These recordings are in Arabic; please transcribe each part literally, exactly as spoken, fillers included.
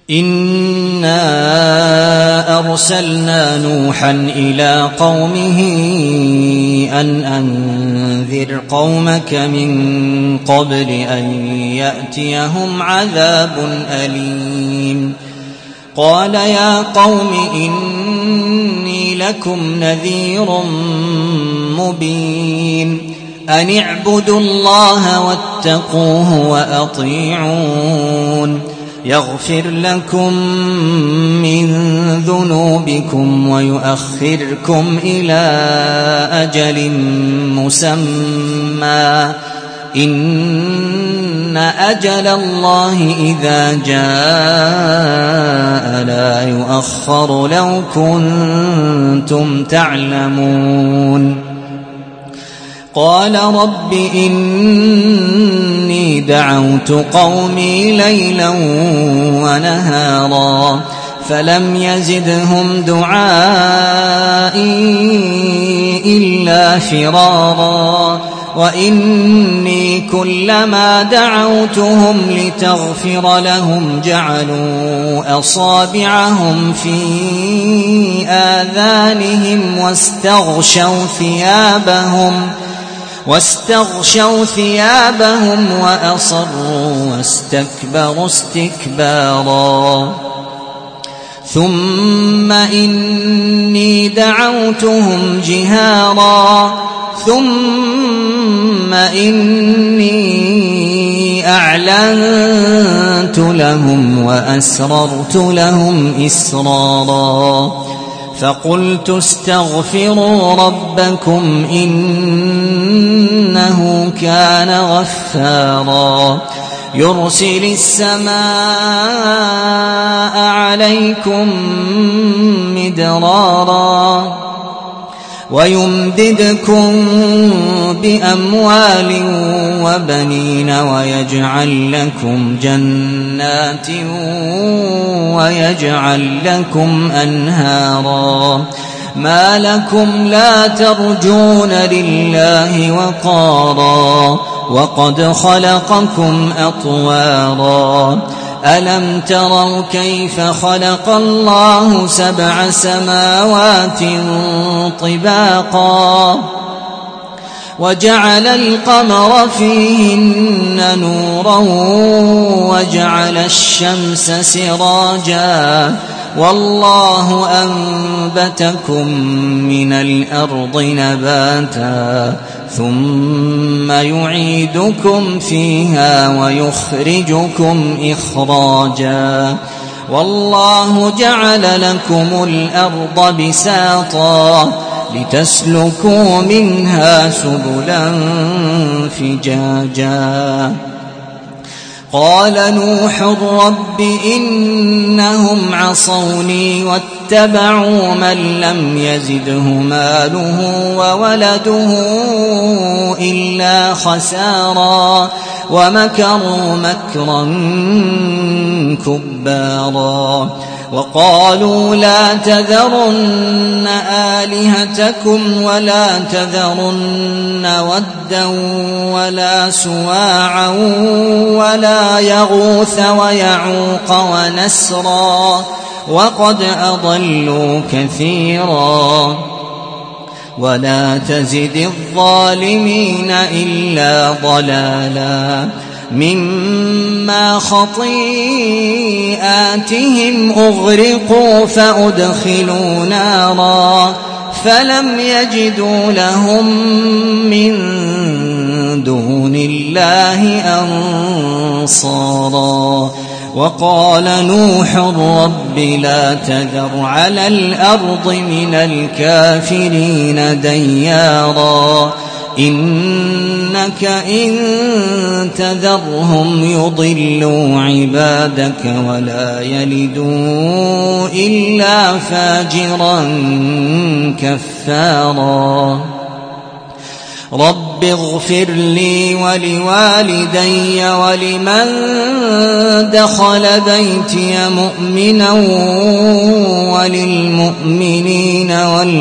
إنا أرسلنا نوحا إلى قومه أن أنذر قومك من قبل أن يأتيهم عذاب أليم. قال يا قوم إني لكم نذير مبين أن اعبدوا الله واتقوه وأطيعون يغفر لكم من ذنوبكم ويؤخركم إلى أجل مسمى إن أجل الله إذا جاء لا يؤخر لو كنتم تعلمون. قال رب إني دعوت قومي ليلا ونهارا فلم يزدهم دعائي إلا فرارا وإني كلما دعوتهم لتغفر لهم جعلوا أصابعهم في آذانهم واستغشوا ثيابهم واستغشوا ثيابهم وأصروا واستكبروا استكبارا ثم إني دعوتهم جهارا ثم إني أعلنت لهم وأسررت لهم إسرارا فقلت استغفروا ربكم إنه كان غفارا يرسل السماء عليكم مدرارا ويمددكم بأموال وبنين ويجعل لكم جنات ويجعل لكم أنهارا ما لكم لا ترجون لله وقارا وقد خلقكم أطوارا ألم تروا كيف خلق الله سبع سماوات طباقا وجعل القمر فيهن نورا وجعل الشمس سراجا والله أنبتكم من الأرض نباتا ثم يعيدكم فيها ويخرجكم إخراجا والله جعل لكم الأرض بساطا لتسلكوا منها سبلا فجاجا قال نوح رب إنهم عصوني واتبعوا من لم يزده ماله وولده إلا خسارا ومكروا مكرا كبارا وقالوا لا تذرن آلهتكم ولا تذرن ودا ولا سواعا ولا يغوث ويعوق ونسرا وقد أضلوا كثيرا ولا تزد الظالمين إلا ضلالا مما خطيئاتهم أغرقوا فأدخلوا نارا فلم يجدوا لهم من دون الله أنصارا وقال نوح رب لا تذر على الأرض من الكافرين ديارا إنك إن تذرهم يضلوا عبادك ولا يلدوا إلا فاجرا كفارا رب اغفر لي ولوالدي ولمن دخل بيتي مؤمنا وللمؤمنين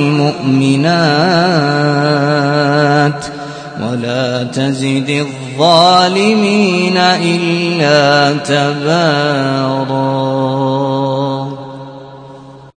والمؤمنات ولا تزد الظالمين إلا تبارا.